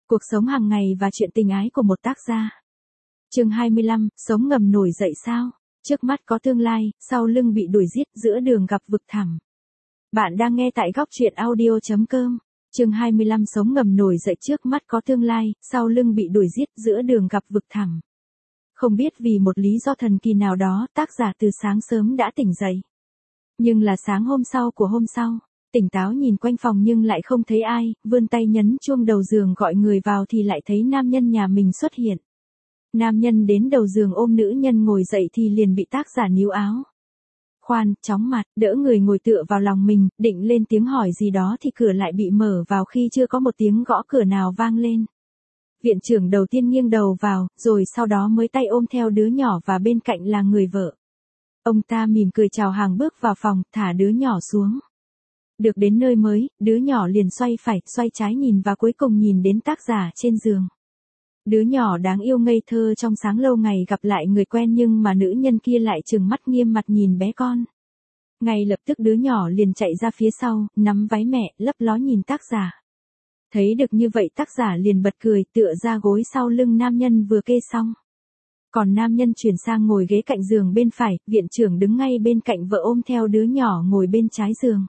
Cuộc sống hàng ngày và chuyện tình ái của một tác gia. Chương 25, sống ngầm nổi dậy sao? Trước mắt có tương lai, sau lưng bị đuổi giết, giữa đường gặp vực thẳm. Bạn đang nghe tại góc truyện audio.com. Chương 25 sống ngầm nổi dậy, trước mắt có tương lai, sau lưng bị đuổi giết, giữa đường gặp vực thẳm. Không biết vì một lý do thần kỳ nào đó, tác giả từ sáng sớm đã tỉnh dậy. Nhưng là sáng hôm sau của hôm sau. Tỉnh táo nhìn quanh phòng nhưng lại không thấy ai, vươn tay nhấn chuông đầu giường gọi người vào thì lại thấy nam nhân nhà mình xuất hiện. Nam nhân đến đầu giường ôm nữ nhân ngồi dậy thì liền bị tác giả níu áo. Khoan, chóng mặt, đỡ người ngồi tựa vào lòng mình, định lên tiếng hỏi gì đó thì cửa lại bị mở vào khi chưa có một tiếng gõ cửa nào vang lên. Viện trưởng đầu tiên nghiêng đầu vào, rồi sau đó mới tay ôm theo đứa nhỏ và bên cạnh là người vợ. Ông ta mỉm cười chào hàng bước vào phòng, thả đứa nhỏ xuống. Được đến nơi mới, đứa nhỏ liền xoay phải, xoay trái nhìn và cuối cùng nhìn đến tác giả trên giường. Đứa nhỏ đáng yêu ngây thơ trong sáng lâu ngày gặp lại người quen nhưng mà nữ nhân kia lại trừng mắt nghiêm mặt nhìn bé con. Ngay lập tức đứa nhỏ liền chạy ra phía sau, nắm váy mẹ, lấp ló nhìn tác giả. Thấy được như vậy tác giả liền bật cười tựa ra gối sau lưng nam nhân vừa kê xong. Còn nam nhân chuyển sang ngồi ghế cạnh giường bên phải, viện trưởng đứng ngay bên cạnh vợ ôm theo đứa nhỏ ngồi bên trái giường.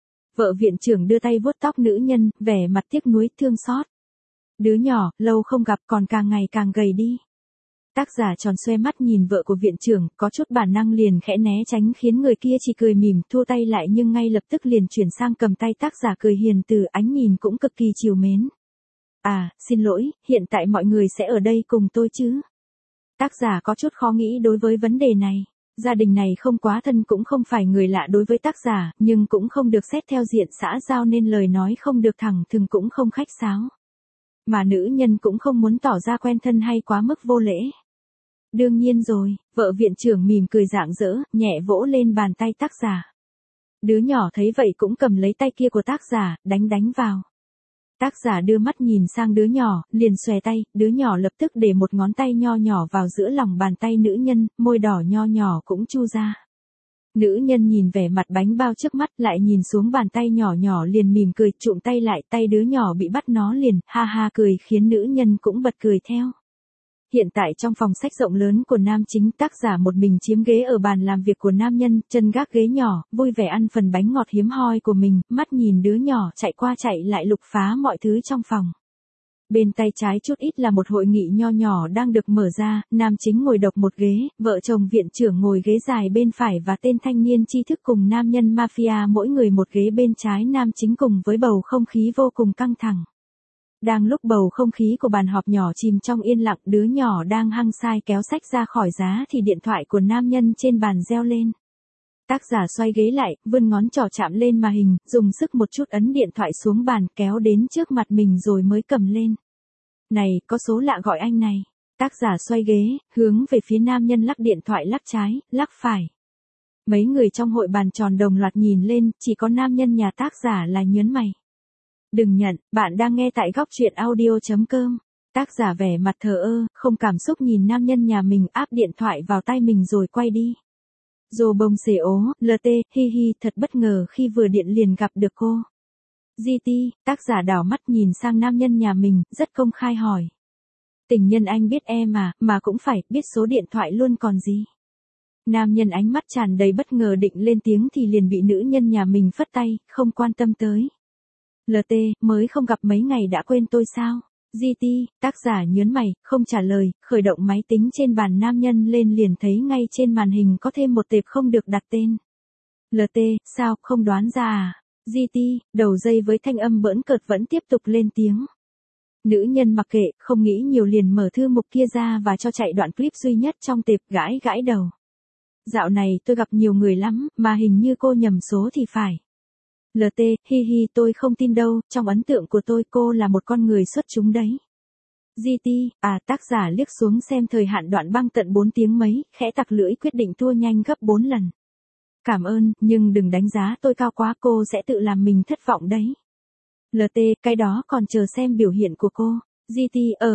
Vợ viện trưởng đưa tay vuốt tóc nữ nhân, vẻ mặt tiếc nuối thương xót. Đứa nhỏ, lâu không gặp còn càng ngày càng gầy đi. Tác giả tròn xoe mắt nhìn vợ của viện trưởng, có chút bản năng liền khẽ né tránh khiến người kia chỉ cười mỉm thua tay lại nhưng ngay lập tức liền chuyển sang cầm tay tác giả cười hiền từ ánh nhìn cũng cực kỳ trìu mến. À, xin lỗi, hiện tại mọi người sẽ ở đây cùng tôi chứ? Tác giả có chút khó nghĩ đối với vấn đề này. Gia đình này không quá thân cũng không phải người lạ đối với tác giả, nhưng cũng không được xét theo diện xã giao nên lời nói không được thẳng thừng cũng không khách sáo. Mà nữ nhân cũng không muốn tỏ ra quen thân hay quá mức vô lễ. Đương nhiên rồi, vợ viện trưởng mỉm cười rạng rỡ, nhẹ vỗ lên bàn tay tác giả. Đứa nhỏ thấy vậy cũng cầm lấy tay kia của tác giả, đánh vào. Tác giả đưa mắt nhìn sang đứa nhỏ, liền xòe tay, đứa nhỏ lập tức để một ngón tay nho nhỏ vào giữa lòng bàn tay nữ nhân, môi đỏ nho nhỏ cũng chu ra. Nữ nhân nhìn vẻ mặt bánh bao trước mắt lại nhìn xuống bàn tay nhỏ nhỏ liền mỉm cười, trụm tay lại, tay đứa nhỏ bị bắt nó liền, ha ha cười khiến nữ nhân cũng bật cười theo. Hiện tại trong phòng sách rộng lớn của nam chính, tác giả một mình chiếm ghế ở bàn làm việc của nam nhân, chân gác ghế nhỏ, vui vẻ ăn phần bánh ngọt hiếm hoi của mình, mắt nhìn đứa nhỏ chạy qua chạy lại lục phá mọi thứ trong phòng. Bên tay trái chút ít là một hội nghị nho nhỏ đang được mở ra, nam chính ngồi độc một ghế, vợ chồng viện trưởng ngồi ghế dài bên phải và tên thanh niên tri thức cùng nam nhân mafia mỗi người một ghế bên trái nam chính cùng với bầu không khí vô cùng căng thẳng. Đang lúc bầu không khí của bàn họp nhỏ chìm trong yên lặng, đứa nhỏ đang hăng say kéo sách ra khỏi giá thì điện thoại của nam nhân trên bàn reo lên. Tác giả xoay ghế lại, vươn ngón trỏ chạm lên màn hình, dùng sức một chút ấn điện thoại xuống bàn kéo đến trước mặt mình rồi mới cầm lên. Này, có số lạ gọi anh này. Tác giả xoay ghế, hướng về phía nam nhân lắc điện thoại lắc trái, lắc phải. Mấy người trong hội bàn tròn đồng loạt nhìn lên, chỉ có nam nhân nhà tác giả là nhớn mày. Đừng nhận, bạn đang nghe tại góc truyện audio.com. Tác giả vẻ mặt thờ ơ, không cảm xúc nhìn nam nhân nhà mình áp điện thoại vào tay mình rồi quay đi. Dô bông xề ố, LT, hi hi, thật bất ngờ khi vừa điện liền gặp được cô. GT, tác giả đảo mắt nhìn sang nam nhân nhà mình, rất công khai hỏi. Tình nhân anh biết em mà cũng phải biết số điện thoại luôn còn gì. Nam nhân ánh mắt tràn đầy bất ngờ định lên tiếng thì liền bị nữ nhân nhà mình phất tay, không quan tâm tới. LT, mới không gặp mấy ngày đã quên tôi sao? GT, tác giả nhớn mày, không trả lời, khởi động máy tính trên bàn nam nhân lên liền thấy ngay trên màn hình có thêm một tệp không được đặt tên. LT, sao, không đoán ra à? GT, đầu dây với thanh âm bỡn cợt vẫn tiếp tục lên tiếng. Nữ nhân mặc kệ, không nghĩ nhiều liền mở thư mục kia ra và cho chạy đoạn clip duy nhất trong tệp, gãi đầu. Dạo này tôi gặp nhiều người lắm, mà hình như cô nhầm số thì phải. LT, hi hi, tôi không tin đâu, trong ấn tượng của tôi cô là một con người xuất chúng đấy. GT, tác giả liếc xuống xem thời hạn đoạn băng tận 4 tiếng mấy, khẽ tặc lưỡi quyết định tua nhanh gấp 4 lần. Cảm ơn, nhưng đừng đánh giá tôi cao quá, cô sẽ tự làm mình thất vọng đấy. LT, cái đó còn chờ xem biểu hiện của cô. GT,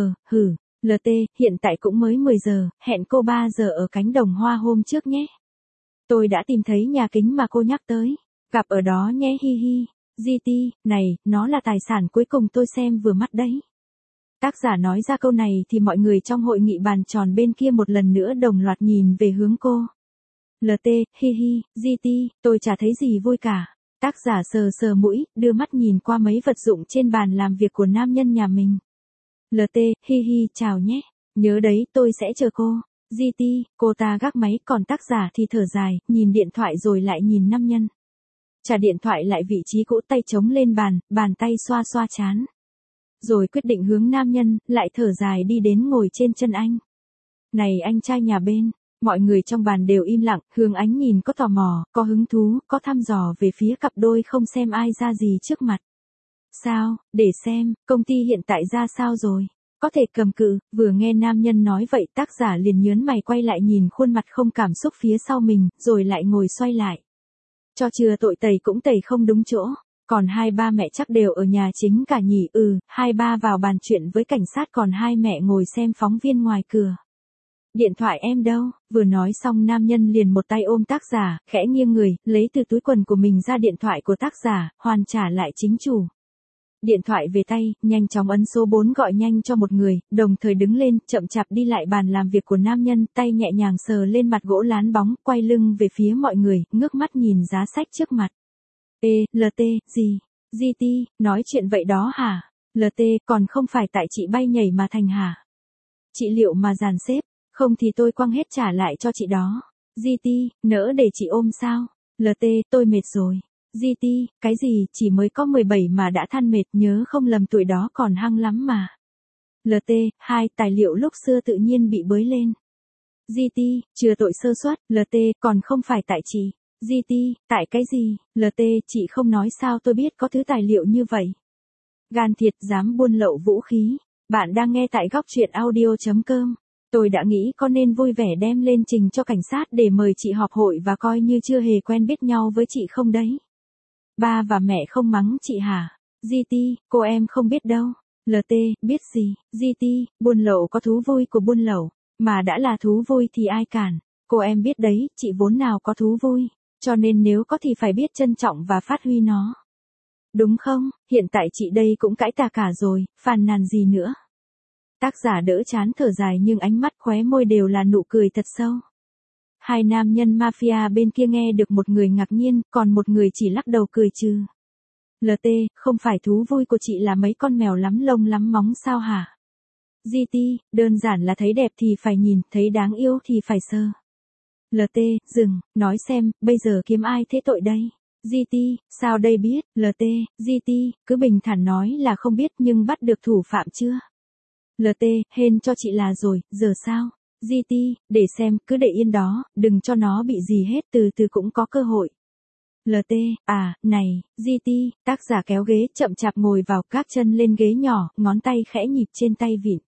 LT, hiện tại cũng mới 10 giờ, hẹn cô 3 giờ ở cánh đồng hoa hôm trước nhé. Tôi đã tìm thấy nhà kính mà cô nhắc tới. Gặp ở đó nhé hi hi. GT, này, nó là tài sản cuối cùng tôi xem vừa mắt đấy. Tác giả nói ra câu này thì mọi người trong hội nghị bàn tròn bên kia một lần nữa đồng loạt nhìn về hướng cô. LT, hi hi, GT, tôi chả thấy gì vui cả. Tác giả sờ sờ mũi, đưa mắt nhìn qua mấy vật dụng trên bàn làm việc của nam nhân nhà mình. LT, hi hi, chào nhé. Nhớ đấy, tôi sẽ chờ cô. GT, cô ta gác máy, còn tác giả thì thở dài, nhìn điện thoại rồi lại nhìn nam nhân. Trả điện thoại lại vị trí cũ, tay chống lên bàn, bàn tay xoa xoa trán. Rồi quyết định hướng nam nhân, lại thở dài đi đến ngồi trên chân anh. Này anh trai nhà bên, mọi người trong bàn đều im lặng, hướng ánh nhìn có tò mò, có hứng thú, có thăm dò về phía cặp đôi không xem ai ra gì trước mặt. Sao, để xem, công ty hiện tại ra sao rồi? Có thể cầm cự, vừa nghe nam nhân nói vậy tác giả liền nhớn mày quay lại nhìn khuôn mặt không cảm xúc phía sau mình, rồi lại ngồi xoay lại. Cho chừa tội tẩy cũng tẩy không đúng chỗ. Còn hai ba mẹ chắc đều ở nhà chính cả nhỉ. Hai ba vào bàn chuyện với cảnh sát, còn hai mẹ ngồi xem phóng viên ngoài cửa. Điện thoại em đâu? Vừa nói xong nam nhân liền một tay ôm tác giả, khẽ nghiêng người, lấy từ túi quần của mình ra điện thoại của tác giả, hoàn trả lại chính chủ. Điện thoại về tay, nhanh chóng ấn số 4 gọi nhanh cho một người, đồng thời đứng lên, chậm chạp đi lại bàn làm việc của nam nhân, tay nhẹ nhàng sờ lên mặt gỗ lán bóng, quay lưng về phía mọi người, ngước mắt nhìn giá sách trước mặt. LT, gì? GT, nói chuyện vậy đó hả? LT, còn không phải tại chị bay nhảy mà thành hả? Chị liệu mà dàn xếp, không thì tôi quăng hết trả lại cho chị đó. GT, nỡ để chị ôm sao? LT, tôi mệt rồi. GT, cái gì, chỉ mới có 17 mà đã than mệt, nhớ không lầm tuổi đó còn hăng lắm mà. LT, tài liệu lúc xưa tự nhiên bị bới lên. GT, chừa tội sơ suất. LT, còn không phải tại chị. GT, tại cái gì? LT, chị không nói sao tôi biết có thứ tài liệu như vậy. Gan thiệt dám buôn lậu vũ khí. Bạn đang nghe tại góc truyện audio.com. Tôi đã nghĩ có nên vui vẻ đem lên trình cho cảnh sát để mời chị họp hội và coi như chưa hề quen biết nhau với chị không đấy. Ba và mẹ không mắng chị hả? GT, cô em không biết đâu. LT, biết gì? GT, buôn lậu có thú vui của buôn lậu, mà đã là thú vui thì ai cản. Cô em biết đấy, chị vốn nào có thú vui, cho nên nếu có thì phải biết trân trọng và phát huy nó. Đúng không? Hiện tại chị đây cũng cãi tà cả rồi, phàn nàn gì nữa. Tác giả đỡ chán thở dài nhưng ánh mắt khóe môi đều là nụ cười thật sâu. Hai nam nhân mafia bên kia nghe được, một người ngạc nhiên, còn một người chỉ lắc đầu cười trừ. LT, không phải thú vui của chị là mấy con mèo lắm lông lắm móng sao hả? GT, đơn giản là thấy đẹp thì phải nhìn, thấy đáng yêu thì phải sờ. LT, dừng, nói xem, bây giờ kiếm ai thế tội đây? GT, sao đây biết? LT, GT, cứ bình thản nói là không biết nhưng bắt được thủ phạm chưa? LT, hên cho chị là rồi, giờ sao? GT, để xem, cứ để yên đó, đừng cho nó bị gì hết, từ từ cũng có cơ hội. LT, này, GT, tác giả kéo ghế, chậm chạp ngồi vào, các chân lên ghế nhỏ, ngón tay khẽ nhịp trên tay vịn.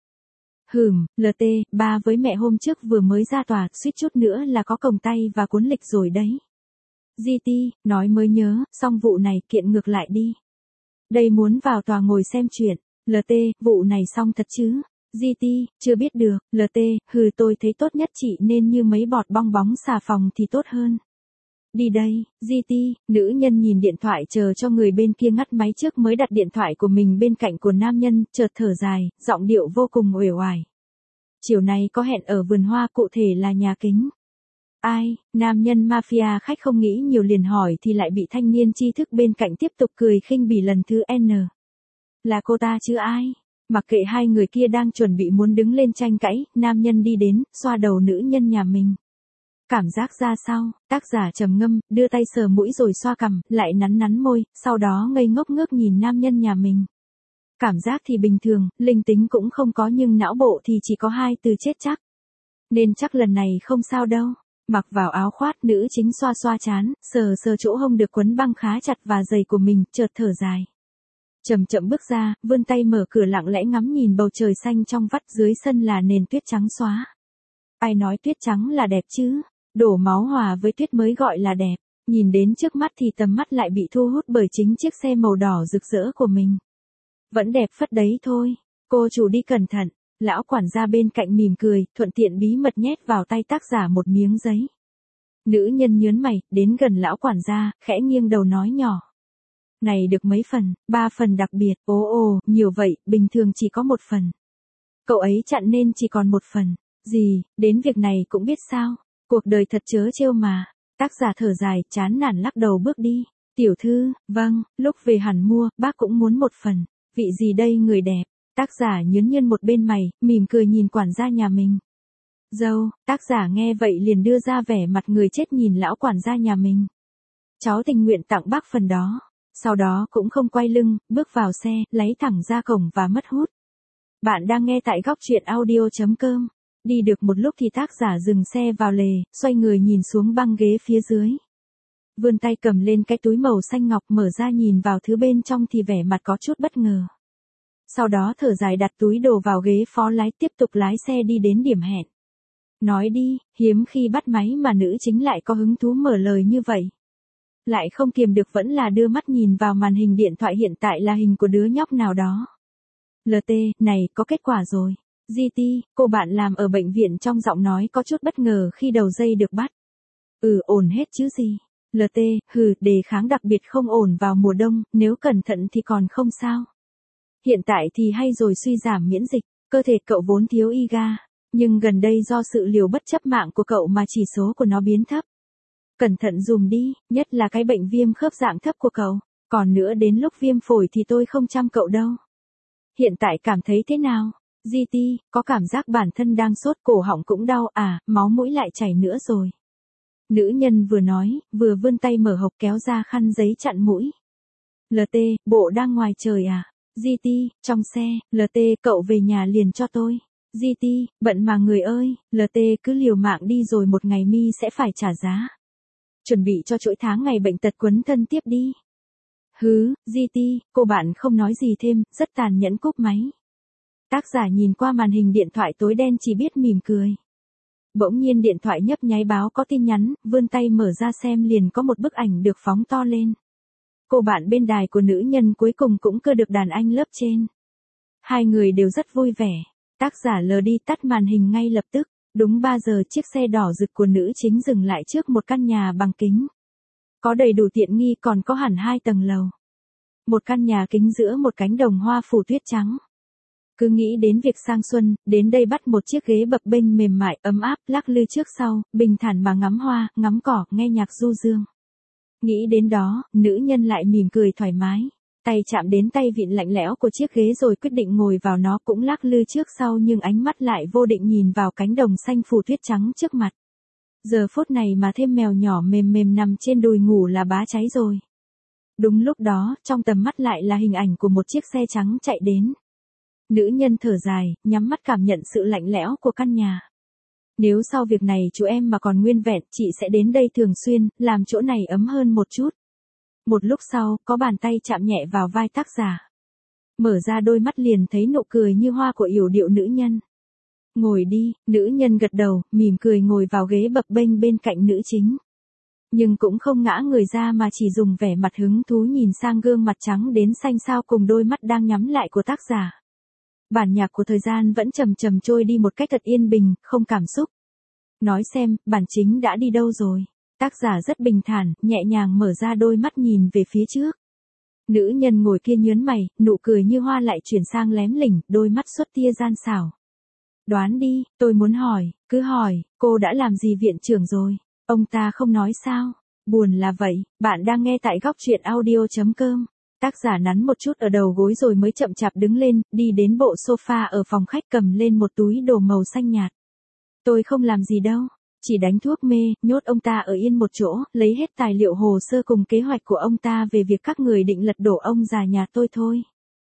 LT, ba với mẹ hôm trước vừa mới ra tòa, suýt chút nữa là có còng tay và cuốn lịch rồi đấy. GT, nói mới nhớ, xong vụ này kiện ngược lại đi. Đây muốn vào tòa ngồi xem chuyện. LT, vụ này xong thật chứ? GT, chưa biết được. LT, tôi thấy tốt nhất chị nên như mấy bọt bong bóng xà phòng thì tốt hơn. Đi đây, GT, nữ nhân nhìn điện thoại chờ cho người bên kia ngắt máy trước mới đặt điện thoại của mình bên cạnh của nam nhân, chợt thở dài, giọng điệu vô cùng uể oải. Chiều nay có hẹn ở vườn hoa, cụ thể là nhà kính. Ai? Nam nhân mafia khách không nghĩ nhiều liền hỏi thì lại bị thanh niên tri thức bên cạnh tiếp tục cười khinh bỉ lần thứ N. Là cô ta chứ ai? Mặc kệ hai người kia đang chuẩn bị muốn đứng lên tranh cãi, nam nhân đi đến, xoa đầu nữ nhân nhà mình. Cảm giác ra sao? Tác giả trầm ngâm, đưa tay sờ mũi rồi xoa cằm, lại nắn nắn môi, sau đó ngây ngốc ngước nhìn nam nhân nhà mình. Cảm giác thì bình thường, linh tính cũng không có nhưng não bộ thì chỉ có 2 từ chết chắc. Nên chắc lần này không sao đâu. Mặc vào áo khoác, nữ chính xoa xoa trán, sờ sờ chỗ hông được quấn băng khá chặt và giày của mình, chợt thở dài. Chậm chậm bước ra, vươn tay mở cửa lặng lẽ ngắm nhìn bầu trời xanh trong vắt, dưới sân là nền tuyết trắng xóa. Ai nói tuyết trắng là đẹp chứ? Đổ máu hòa với tuyết mới gọi là đẹp. Nhìn đến trước mắt thì tầm mắt lại bị thu hút bởi chính chiếc xe màu đỏ rực rỡ của mình. Vẫn đẹp phất đấy thôi. Cô chủ đi cẩn thận. Lão quản gia bên cạnh mỉm cười, thuận tiện bí mật nhét vào tay tác giả một miếng giấy. Nữ nhân nhớn mày, đến gần lão quản gia, khẽ nghiêng đầu nói nhỏ. Này được mấy phần? 3 phần đặc biệt. Ồ, nhiều vậy, bình thường chỉ có 1 phần. Cậu ấy chặn nên chỉ còn một phần. Gì, đến việc này cũng biết sao? Cuộc đời thật trớ trêu mà. Tác giả thở dài, chán nản lắc đầu bước đi. Tiểu thư, vâng, lúc về hẳn mua, bác cũng muốn một phần. Vị gì đây người đẹp? Tác giả nhớn nhơn một bên mày, mỉm cười nhìn quản gia nhà mình. Dâu, tác giả nghe vậy liền đưa ra vẻ mặt người chết nhìn lão quản gia nhà mình. Cháu tình nguyện tặng bác phần đó. Sau đó cũng không quay lưng, bước vào xe, lấy thẳng ra cổng và mất hút. Bạn đang nghe tại góc truyện audio.com. Đi được một lúc thì tác giả dừng xe vào lề, xoay người nhìn xuống băng ghế phía dưới. Vươn tay cầm lên cái túi màu xanh ngọc mở ra nhìn vào thứ bên trong thì vẻ mặt có chút bất ngờ. Sau đó thở dài đặt túi đồ vào ghế phó lái tiếp tục lái xe đi đến điểm hẹn. Nói đi, hiếm khi bắt máy mà nữ chính lại có hứng thú mở lời như vậy. Lại không kiềm được vẫn là đưa mắt nhìn vào màn hình điện thoại hiện tại là hình của đứa nhóc nào đó. LT, này, có kết quả rồi. GT, cô bạn làm ở bệnh viện trong giọng nói có chút bất ngờ khi đầu dây được bắt. Ổn hết chứ gì. LT, đề kháng đặc biệt không ổn vào mùa đông, nếu cẩn thận thì còn không sao. Hiện tại thì hay rồi suy giảm miễn dịch, cơ thể cậu vốn thiếu IgA, nhưng gần đây do sự liều bất chấp mạng của cậu mà chỉ số của nó biến thấp. Cẩn thận dùm đi, nhất là cái bệnh viêm khớp dạng thấp của cậu, còn nữa đến lúc viêm phổi thì tôi không chăm cậu đâu. Hiện tại cảm thấy thế nào? GT, có cảm giác bản thân đang sốt cổ họng cũng đau máu mũi lại chảy nữa rồi. Nữ nhân vừa nói, vừa vươn tay mở hộc kéo ra khăn giấy chặn mũi. LT, bộ đang ngoài trời à? GT, trong xe, LT cậu về nhà liền cho tôi. GT, bận mà người ơi, LT cứ liều mạng đi rồi một ngày mi sẽ phải trả giá. Chuẩn bị cho chuỗi tháng ngày bệnh tật quấn thân tiếp đi. GT, cô bạn không nói gì thêm, rất tàn nhẫn cúp máy. Tác giả nhìn qua màn hình điện thoại tối đen chỉ biết mỉm cười. Bỗng nhiên điện thoại nhấp nháy báo có tin nhắn, vươn tay mở ra xem liền có một bức ảnh được phóng to lên. Cô bạn bên đài của nữ nhân cuối cùng cũng cưa được đàn anh lớp trên. Hai người đều rất vui vẻ. Tác giả lờ đi tắt màn hình ngay lập tức. Đúng 3 giờ chiếc xe đỏ rực của nữ chính dừng lại trước một căn nhà bằng kính. Có đầy đủ tiện nghi còn có hẳn 2 tầng lầu. Một căn nhà kính giữa một cánh đồng hoa phủ tuyết trắng. Cứ nghĩ đến việc sang xuân, đến đây bắt một chiếc ghế bập bênh mềm mại ấm áp lắc lư trước sau, bình thản mà ngắm hoa, ngắm cỏ, nghe nhạc du dương. Nghĩ đến đó, nữ nhân lại mỉm cười thoải mái. Tay chạm đến tay vịn lạnh lẽo của chiếc ghế rồi quyết định ngồi vào nó cũng lắc lư trước sau nhưng ánh mắt lại vô định nhìn vào cánh đồng xanh phủ tuyết trắng trước mặt. Giờ phút này mà thêm mèo nhỏ mềm mềm nằm trên đùi ngủ là bá cháy rồi. Đúng lúc đó, trong tầm mắt lại là hình ảnh của một chiếc xe trắng chạy đến. Nữ nhân thở dài, nhắm mắt cảm nhận sự lạnh lẽo của căn nhà. Nếu sau việc này chú em mà còn nguyên vẹn, chị sẽ đến đây thường xuyên, làm chỗ này ấm hơn một chút. Một lúc sau, có bàn tay chạm nhẹ vào vai tác giả. Mở ra đôi mắt liền thấy nụ cười như hoa của yểu điệu nữ nhân. Ngồi đi, nữ nhân gật đầu, mỉm cười ngồi vào ghế bập bênh bên cạnh nữ chính. Nhưng cũng không ngã người ra mà chỉ dùng vẻ mặt hứng thú nhìn sang gương mặt trắng đến xanh xao cùng đôi mắt đang nhắm lại của tác giả. Bản nhạc của thời gian vẫn chậm chậm trôi đi một cách thật yên bình, không cảm xúc. Nói xem, bản chính đã đi đâu rồi? Tác giả rất bình thản, nhẹ nhàng mở ra đôi mắt nhìn về phía trước. Nữ nhân ngồi kia nhớn mày, nụ cười như hoa lại chuyển sang lém lỉnh, đôi mắt xuất tia gian xảo. Đoán đi, tôi muốn hỏi, cứ hỏi, cô đã làm gì viện trưởng rồi? Ông ta không nói sao? Buồn là vậy, bạn đang nghe tại góc truyện audio.com. Tác giả nắn một chút ở đầu gối rồi mới chậm chạp đứng lên, đi đến bộ sofa ở phòng khách cầm lên một túi đồ màu xanh nhạt. Tôi không làm gì đâu, chỉ đánh thuốc mê, nhốt ông ta ở yên một chỗ, lấy hết tài liệu hồ sơ cùng kế hoạch của ông ta về việc các người định lật đổ ông già nhà tôi thôi.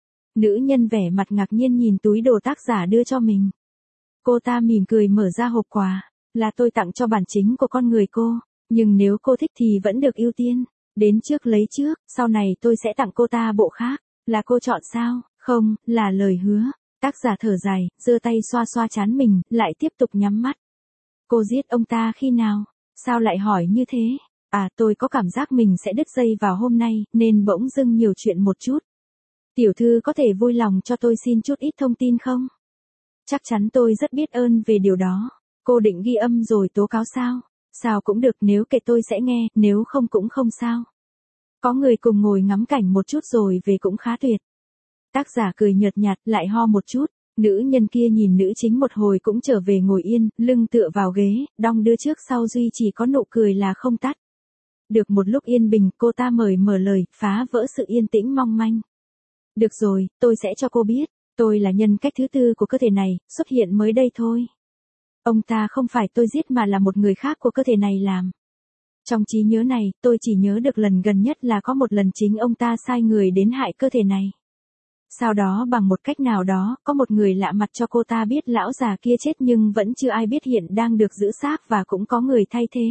Nữ nhân vẻ mặt ngạc nhiên nhìn túi đồ tác giả đưa cho mình. Cô ta mỉm cười mở ra hộp quà, là tôi tặng cho bản chính của con người cô, nhưng nếu cô thích thì vẫn được ưu tiên. Đến trước lấy trước, sau này tôi sẽ tặng cô ta bộ khác, là cô chọn sao? Không, là lời hứa. Tác giả thở dài, giơ tay xoa xoa trán mình, lại tiếp tục nhắm mắt. Cô giết ông ta khi nào? Sao lại hỏi như thế? Tôi có cảm giác mình sẽ đứt dây vào hôm nay, nên bỗng dưng nhiều chuyện một chút. Tiểu thư có thể vui lòng cho tôi xin chút ít thông tin không? Chắc chắn tôi rất biết ơn về điều đó. Cô định ghi âm rồi tố cáo sao? Sao cũng được, nếu kể tôi sẽ nghe, nếu không cũng không sao. Có người cùng ngồi ngắm cảnh một chút rồi về cũng khá tuyệt. Tác giả cười nhợt nhạt lại ho một chút, Nữ nhân kia nhìn nữ chính một hồi cũng trở về ngồi yên, lưng tựa vào ghế, đong đưa trước sau duy chỉ có nụ cười là không tắt. Được một lúc yên bình, cô ta mở lời, phá vỡ sự yên tĩnh mong manh. Được rồi, tôi sẽ cho cô biết, tôi là nhân cách thứ tư của cơ thể này, xuất hiện mới đây thôi. Ông ta không phải tôi giết mà là một người khác của cơ thể này làm. Trong trí nhớ này, tôi chỉ nhớ được lần gần nhất là có một lần chính ông ta sai người đến hại cơ thể này. Sau đó bằng một cách nào đó, có một người lạ mặt cho cô ta biết lão già kia chết nhưng vẫn chưa ai biết hiện đang được giữ xác và cũng có người thay thế.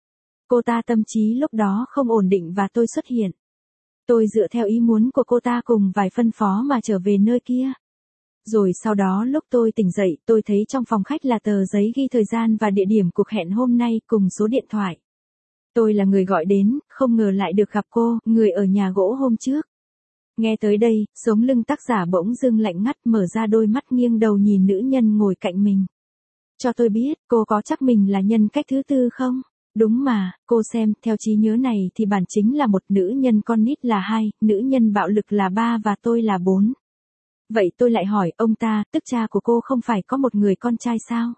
Cô ta tâm trí lúc đó không ổn định và tôi xuất hiện. Tôi dựa theo ý muốn của cô ta cùng vài phân phó mà trở về nơi kia. Rồi sau đó lúc tôi tỉnh dậy, tôi thấy trong phòng khách là tờ giấy ghi thời gian và địa điểm cuộc hẹn hôm nay cùng số điện thoại. Tôi là người gọi đến, không ngờ lại được gặp cô, người ở nhà gỗ hôm trước. Nghe tới đây, sống lưng tác giả bỗng dưng lạnh ngắt, mở ra đôi mắt nghiêng đầu nhìn nữ nhân ngồi cạnh mình. Cho tôi biết, cô có chắc mình là nhân cách thứ tư không? Đúng mà, cô xem, theo trí nhớ này thì bản chính là một, nữ nhân con nít là 2, nữ nhân bạo lực là 3 và tôi là 4. Vậy tôi lại hỏi ông ta, tức cha của cô không phải có một người con trai sao?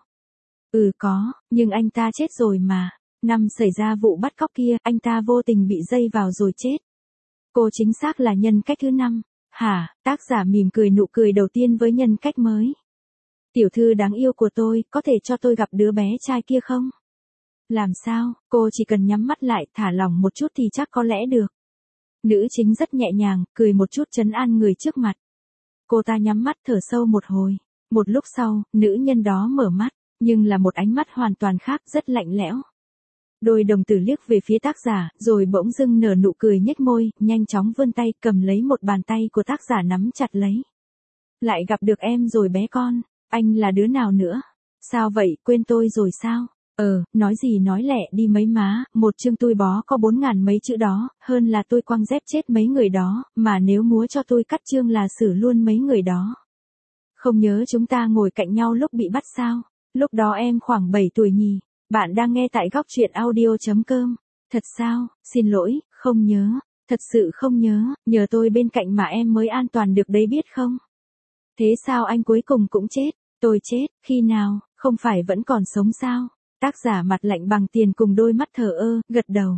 Ừ có, nhưng anh ta chết rồi mà. Năm xảy ra vụ bắt cóc kia, anh ta vô tình bị dây vào rồi chết. Cô chính xác là nhân cách thứ 5. Hả? Tác giả mỉm cười, nụ cười đầu tiên với nhân cách mới. Tiểu thư đáng yêu của tôi, có thể cho tôi gặp đứa bé trai kia không? Làm sao, cô chỉ cần nhắm mắt lại, thả lỏng một chút thì chắc có lẽ được. Nữ chính rất nhẹ nhàng, cười một chút trấn an người trước mặt. Cô ta nhắm mắt thở sâu một hồi. Một lúc sau, nữ nhân đó mở mắt, nhưng là một ánh mắt hoàn toàn khác, rất lạnh lẽo. Đôi đồng tử liếc về phía tác giả, rồi bỗng dưng nở nụ cười nhếch môi, nhanh chóng vươn tay cầm lấy một bàn tay của tác giả nắm chặt lấy. Lại gặp được em rồi bé con, anh là đứa nào nữa? Sao vậy, quên tôi rồi sao? Nói gì nói lẹ đi mấy má, một chương tôi bó có 4.000 mấy chữ đó, hơn là tôi quăng dép chết mấy người đó, mà nếu múa cho tôi cắt chương là xử luôn mấy người đó. Không nhớ chúng ta ngồi cạnh nhau lúc bị bắt sao? Lúc đó em khoảng 7 tuổi nhỉ? Bạn đang nghe tại góc truyện audio.com. Thật sao, xin lỗi, không nhớ, thật sự không nhớ, nhờ tôi bên cạnh mà em mới an toàn được đấy biết không? Thế sao anh cuối cùng cũng chết? Tôi chết, khi nào, không phải vẫn còn sống sao? Tác giả mặt lạnh bằng tiền cùng đôi mắt thờ ơ, gật đầu.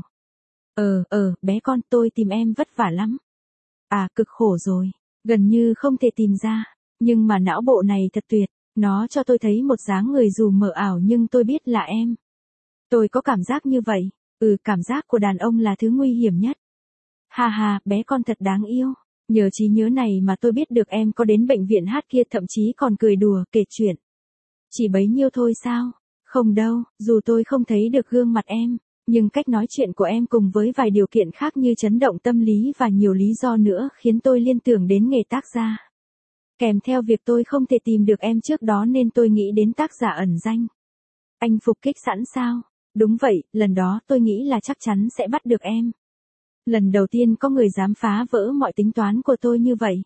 Bé con, tôi tìm em vất vả lắm. À, cực khổ rồi, gần như không thể tìm ra, nhưng mà não bộ này thật tuyệt, nó cho tôi thấy một dáng người dù mờ ảo nhưng tôi biết là em. Tôi có cảm giác như vậy, cảm giác của đàn ông là thứ nguy hiểm nhất. Ha ha, bé con thật đáng yêu, nhờ trí nhớ này mà tôi biết được em có đến bệnh viện hát kia, thậm chí còn cười đùa, kể chuyện. Chỉ bấy nhiêu thôi sao? Không đâu, dù tôi không thấy được gương mặt em, nhưng cách nói chuyện của em cùng với vài điều kiện khác như chấn động tâm lý và nhiều lý do nữa khiến tôi liên tưởng đến nghề tác gia. Kèm theo việc tôi không thể tìm được em trước đó nên tôi nghĩ đến tác giả ẩn danh. Anh phục kích sẵn sao? Đúng vậy, lần đó tôi nghĩ là chắc chắn sẽ bắt được em. Lần đầu tiên có người dám phá vỡ mọi tính toán của tôi như vậy.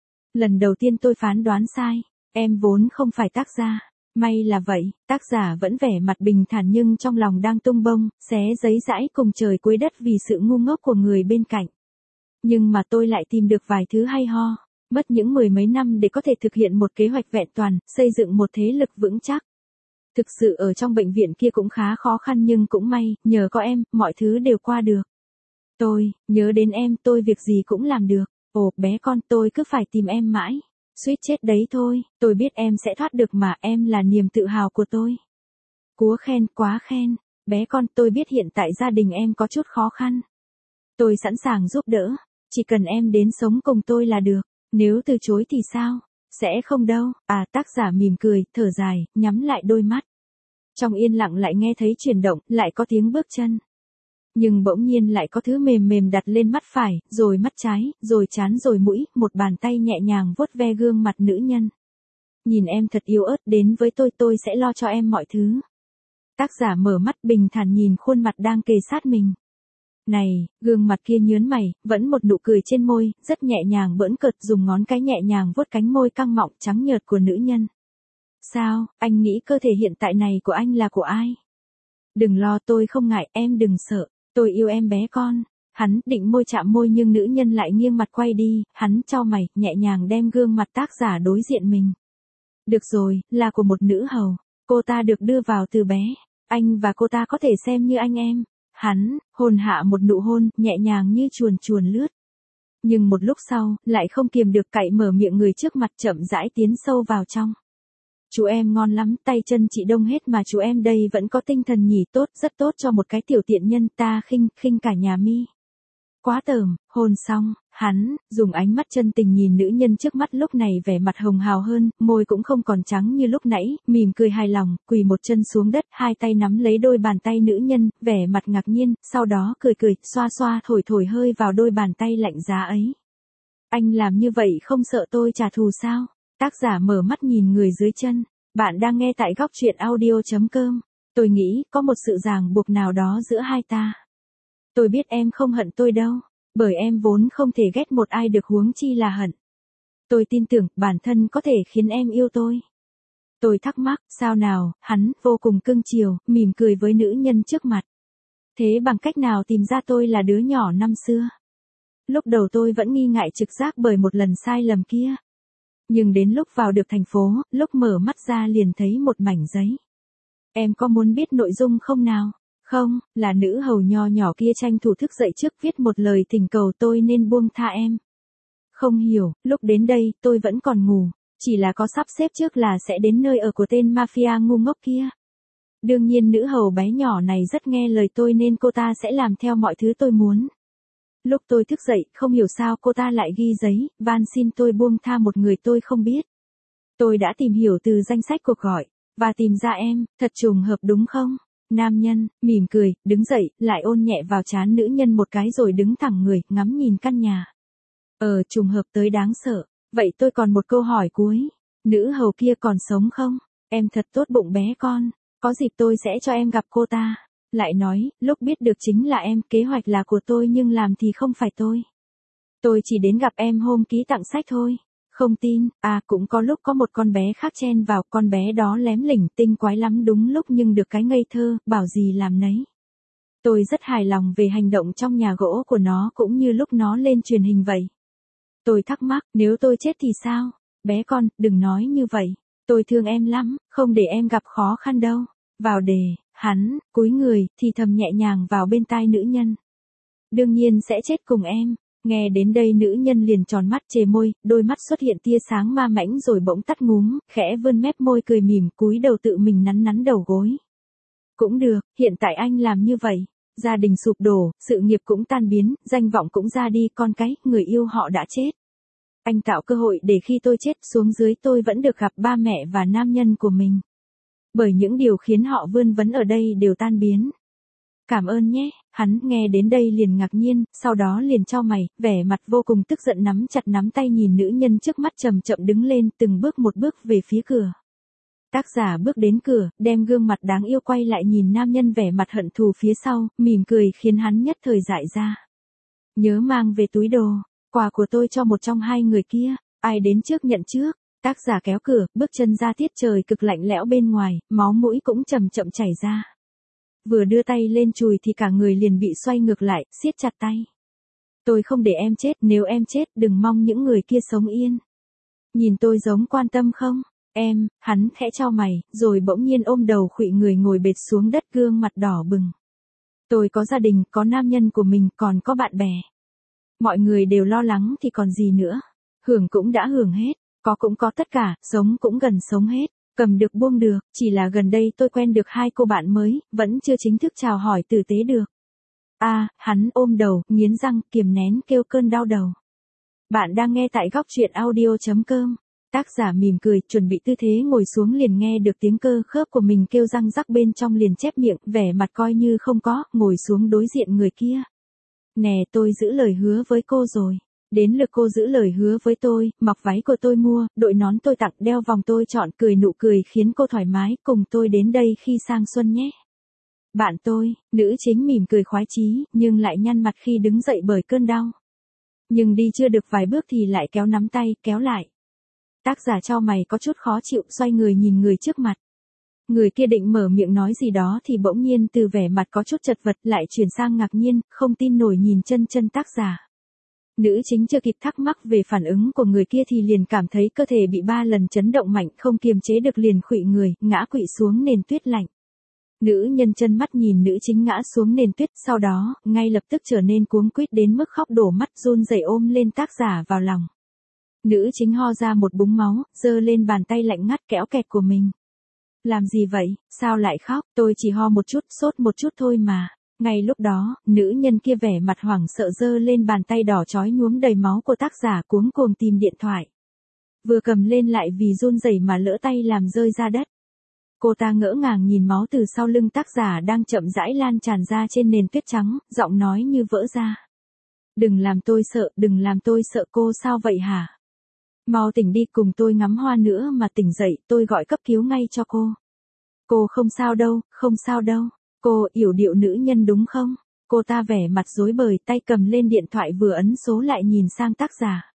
Lần đầu tiên tôi phán đoán sai, em vốn không phải tác gia. May là vậy, tác giả vẫn vẻ mặt bình thản nhưng trong lòng đang tung bông, xé giấy giãi cùng trời cuối đất vì sự ngu ngốc của người bên cạnh. Nhưng mà tôi lại tìm được vài thứ hay ho, mất những 10 mấy năm để có thể thực hiện một kế hoạch vẹn toàn, xây dựng một thế lực vững chắc. Thực sự ở trong bệnh viện kia cũng khá khó khăn nhưng cũng may, nhờ có em, mọi thứ đều qua được. Tôi, nhớ đến em, tôi việc gì cũng làm được. Ồ, bé con, tôi cứ phải tìm em mãi. Suýt chết đấy thôi, tôi biết em sẽ thoát được mà, em là niềm tự hào của tôi. Cúa khen, quá khen, bé con, tôi biết hiện tại gia đình em có chút khó khăn. Tôi sẵn sàng giúp đỡ, chỉ cần em đến sống cùng tôi là được, nếu từ chối thì sao? Sẽ không đâu, tác giả mỉm cười, thở dài, nhắm lại đôi mắt. Trong yên lặng lại nghe thấy chuyển động, lại có tiếng bước chân. Nhưng bỗng nhiên lại có thứ mềm mềm đặt lên mắt phải, rồi mắt trái, rồi trán rồi mũi, một bàn tay nhẹ nhàng vuốt ve gương mặt nữ nhân. Nhìn em thật yếu ớt, đến với tôi sẽ lo cho em mọi thứ. Tác giả mở mắt bình thản nhìn khuôn mặt đang kề sát mình. Này, gương mặt kia nhớn mày, vẫn một nụ cười trên môi, rất nhẹ nhàng bỡn cợt, dùng ngón cái nhẹ nhàng vuốt cánh môi căng mọng trắng nhợt của nữ nhân. Sao, anh nghĩ cơ thể hiện tại này của anh là của ai? Đừng lo, tôi không ngại, em đừng sợ. Tôi yêu em bé con. Hắn định môi chạm môi nhưng nữ nhân lại nghiêng mặt quay đi, hắn chau mày, nhẹ nhàng đem gương mặt tác giả đối diện mình. Được rồi, là của một nữ hầu. Cô ta được đưa vào từ bé. Anh và cô ta có thể xem như anh em. Hắn, hôn hạ một nụ hôn, nhẹ nhàng như chuồn chuồn lướt. Nhưng một lúc sau, lại không kiềm được cậy mở miệng người trước mặt chậm rãi tiến sâu vào trong. Chú em ngon lắm, tay chân chị đông hết mà chú em đây vẫn có tinh thần nhỉ, tốt, rất tốt cho một cái tiểu tiện nhân, ta khinh cả nhà mi. Quá tởm, hôn xong, hắn, dùng ánh mắt chân tình nhìn nữ nhân trước mắt lúc này vẻ mặt hồng hào hơn, môi cũng không còn trắng như lúc nãy, mỉm cười hài lòng, quỳ một chân xuống đất, hai tay nắm lấy đôi bàn tay nữ nhân, vẻ mặt ngạc nhiên, sau đó cười cười, xoa xoa thổi hơi vào đôi bàn tay lạnh giá ấy. Anh làm như vậy không sợ tôi trả thù sao? Tác giả mở mắt nhìn người dưới chân. Bạn đang nghe tại góc truyện audio.com. Tôi nghĩ có một sự ràng buộc nào đó giữa hai ta. Tôi biết em không hận tôi đâu, bởi em vốn không thể ghét một ai được huống chi là hận. Tôi tin tưởng bản thân có thể khiến em yêu tôi. Tôi thắc mắc, sao nào, hắn vô cùng cưng chiều, mỉm cười với nữ nhân trước mặt. Thế bằng cách nào tìm ra tôi là đứa nhỏ năm xưa? Lúc đầu tôi vẫn nghi ngại trực giác bởi một lần sai lầm kia. Nhưng đến lúc vào được thành phố, lúc mở mắt ra liền thấy một mảnh giấy. Em có muốn biết nội dung không nào? Không, là nữ hầu nho nhỏ kia tranh thủ thức dậy trước viết một lời thỉnh cầu tôi nên buông tha em. Không hiểu, lúc đến đây tôi vẫn còn ngủ, chỉ là có sắp xếp trước là sẽ đến nơi ở của tên mafia ngu ngốc kia. Đương nhiên nữ hầu bé nhỏ này rất nghe lời tôi nên cô ta sẽ làm theo mọi thứ tôi muốn. Lúc tôi thức dậy, không hiểu sao cô ta lại ghi giấy, van xin tôi buông tha một người tôi không biết. Tôi đã tìm hiểu từ danh sách cuộc gọi, và tìm ra em, thật trùng hợp đúng không? Nam nhân, mỉm cười, đứng dậy, lại ôn nhẹ vào trán nữ nhân một cái rồi đứng thẳng người, ngắm nhìn căn nhà. Trùng hợp tới đáng sợ. Vậy tôi còn một câu hỏi cuối. Nữ hầu kia còn sống không? Em thật tốt bụng bé con. Có dịp tôi sẽ cho em gặp cô ta. Lại nói, lúc biết được chính là em, kế hoạch là của tôi nhưng làm thì không phải tôi. Tôi chỉ đến gặp em hôm ký tặng sách thôi. Không tin, cũng có lúc có một con bé khác chen vào, con bé đó lém lỉnh tinh quái lắm đúng lúc nhưng được cái ngây thơ, bảo gì làm nấy. Tôi rất hài lòng về hành động trong nhà gỗ của nó cũng như lúc nó lên truyền hình vậy. Tôi thắc mắc, nếu tôi chết thì sao? Bé con, đừng nói như vậy. Tôi thương em lắm, không để em gặp khó khăn đâu. Vào đề, hắn, cúi người, thì thầm nhẹ nhàng vào bên tai nữ nhân. Đương nhiên sẽ chết cùng em. Nghe đến đây nữ nhân liền tròn mắt chề môi, đôi mắt xuất hiện tia sáng ma mãnh rồi bỗng tắt ngúm, khẽ vươn mép môi cười mỉm cúi đầu tự mình nắn nắn đầu gối. Cũng được, hiện tại anh làm như vậy. Gia đình sụp đổ, sự nghiệp cũng tan biến, danh vọng cũng ra đi, con cái, người yêu họ đã chết. Anh tạo cơ hội để khi tôi chết xuống dưới tôi vẫn được gặp ba mẹ và nam nhân của mình. Bởi những điều khiến họ vươn vấn ở đây đều tan biến. Cảm ơn nhé, hắn nghe đến đây liền ngạc nhiên, sau đó liền chau mày, vẻ mặt vô cùng tức giận nắm chặt nắm tay nhìn nữ nhân trước mắt chậm chậm đứng lên từng bước một bước về phía cửa. Tác giả bước đến cửa, đem gương mặt đáng yêu quay lại nhìn nam nhân vẻ mặt hận thù phía sau, mỉm cười khiến hắn nhất thời dại ra. Nhớ mang về túi đồ, quà của tôi cho một trong hai người kia, ai đến trước nhận trước. Tác giả kéo cửa, bước chân ra tiết trời cực lạnh lẽo bên ngoài, máu mũi cũng chậm chậm chảy ra. Vừa đưa tay lên chùi thì cả người liền bị xoay ngược lại, siết chặt tay. Tôi không để em chết, nếu em chết đừng mong những người kia sống yên. Nhìn tôi giống quan tâm không? Em, hắn khẽ chau mày, rồi bỗng nhiên ôm đầu khuỵu người ngồi bệt xuống đất gương mặt đỏ bừng. Tôi có gia đình, có nam nhân của mình, còn có bạn bè. Mọi người đều lo lắng thì còn gì nữa. Hưởng cũng đã hưởng hết, có cũng có tất cả, sống cũng gần sống hết. Cầm được buông được, chỉ là gần đây tôi quen được hai cô bạn mới, vẫn chưa chính thức chào hỏi tử tế được. Hắn ôm đầu, nghiến răng, kiềm nén kêu cơn đau đầu. Bạn đang nghe tại góc truyện audio.com. Tác giả mỉm cười, chuẩn bị tư thế ngồi xuống liền nghe được tiếng cơ khớp của mình kêu răng rắc bên trong liền chép miệng, vẻ mặt coi như không có, ngồi xuống đối diện người kia. Nè, tôi giữ lời hứa với cô rồi. Đến lượt cô giữ lời hứa với tôi, mặc váy của tôi mua, đội nón tôi tặng, đeo vòng tôi chọn, cười nụ cười khiến cô thoải mái, cùng tôi đến đây khi sang xuân nhé. Bạn tôi, nữ chính mỉm cười khoái chí, nhưng lại nhăn mặt khi đứng dậy bởi cơn đau. Nhưng đi chưa được vài bước thì lại kéo nắm tay, kéo lại. Tác giả chau mày có chút khó chịu, xoay người nhìn người trước mặt. Người kia định mở miệng nói gì đó thì bỗng nhiên từ vẻ mặt có chút chật vật lại chuyển sang ngạc nhiên, không tin nổi nhìn chân tác giả. Nữ chính chưa kịp thắc mắc về phản ứng của người kia thì liền cảm thấy cơ thể bị 3 lần chấn động mạnh, không kiềm chế được liền khuỵu người, ngã quỵ xuống nền tuyết lạnh. Nữ nhân trân mắt nhìn nữ chính ngã xuống nền tuyết, sau đó, ngay lập tức trở nên cuống quýt đến mức khóc đổ mắt, run rẩy ôm lên tác giả vào lòng. Nữ chính ho ra một búng máu, giơ lên bàn tay lạnh ngắt kéo kẹt của mình. Làm gì vậy, sao lại khóc, tôi chỉ ho một chút, sốt một chút thôi mà. Ngay lúc đó, nữ nhân kia vẻ mặt hoảng sợ giơ lên bàn tay đỏ chói nhuốm đầy máu của tác giả cuống cuồng tìm điện thoại. Vừa cầm lên lại vì run rẩy mà lỡ tay làm rơi ra đất. Cô ta ngỡ ngàng nhìn máu từ sau lưng tác giả đang chậm rãi lan tràn ra trên nền tuyết trắng, giọng nói như vỡ ra. Đừng làm tôi sợ, đừng làm tôi sợ, cô sao vậy hả? Mau tỉnh đi, cùng tôi ngắm hoa nữa mà tỉnh dậy, tôi gọi cấp cứu ngay cho cô. Cô không sao đâu, không sao đâu. Cô, yểu điệu nữ nhân đúng không? Cô ta vẻ mặt rối bời, tay cầm lên điện thoại vừa ấn số lại nhìn sang tác giả.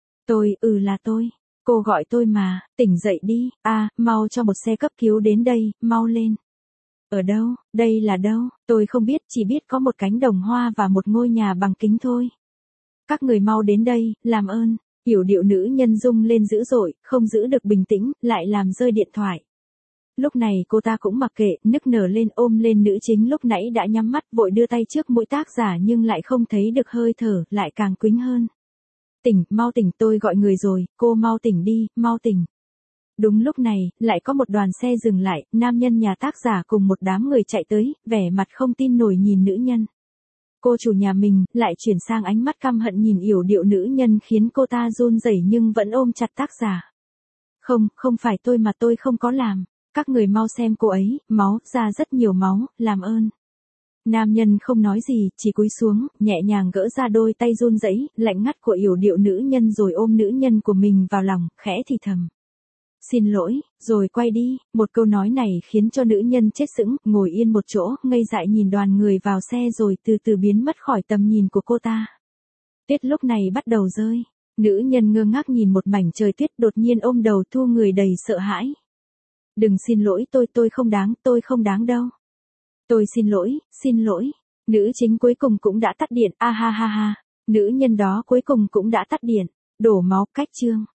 Là tôi. Cô gọi tôi mà, tỉnh dậy đi, mau cho một xe cấp cứu đến đây, mau lên. Ở đâu, đây là đâu, tôi không biết, chỉ biết có một cánh đồng hoa và một ngôi nhà bằng kính thôi. Các người mau đến đây, làm ơn. Yểu điệu nữ nhân rung lên dữ dội, không giữ được bình tĩnh, lại làm rơi điện thoại. Lúc này cô ta cũng mặc kệ, nức nở lên ôm lên nữ chính lúc nãy đã nhắm mắt, vội đưa tay trước mũi tác giả nhưng lại không thấy được hơi thở, lại càng quĩnh hơn. Tỉnh, mau tỉnh, tôi gọi người rồi, cô mau tỉnh đi, mau tỉnh. Đúng lúc này, lại có một đoàn xe dừng lại, nam nhân nhà tác giả cùng một đám người chạy tới, vẻ mặt không tin nổi nhìn nữ nhân. Cô chủ nhà mình, lại chuyển sang ánh mắt căm hận nhìn yểu điệu nữ nhân khiến cô ta run rẩy nhưng vẫn ôm chặt tác giả. Không phải tôi mà, tôi không có làm. Các người mau xem cô ấy, máu, ra rất nhiều máu, làm ơn. Nam nhân không nói gì, chỉ cúi xuống, nhẹ nhàng gỡ ra đôi tay run rẩy, lạnh ngắt của yểu điệu nữ nhân rồi ôm nữ nhân của mình vào lòng, khẽ thì thầm. Xin lỗi, rồi quay đi, một câu nói này khiến cho nữ nhân chết sững, ngồi yên một chỗ, ngây dại nhìn đoàn người vào xe rồi từ từ biến mất khỏi tầm nhìn của cô ta. Tuyết lúc này bắt đầu rơi, nữ nhân ngơ ngác nhìn một mảnh trời tuyết đột nhiên ôm đầu thu người đầy sợ hãi. Đừng, xin lỗi, tôi không đáng đâu. Tôi xin lỗi. Nữ chính cuối cùng cũng đã tắt điện, ha ha ha. Nữ nhân đó cuối cùng cũng đã tắt điện, đổ máu, cách chương.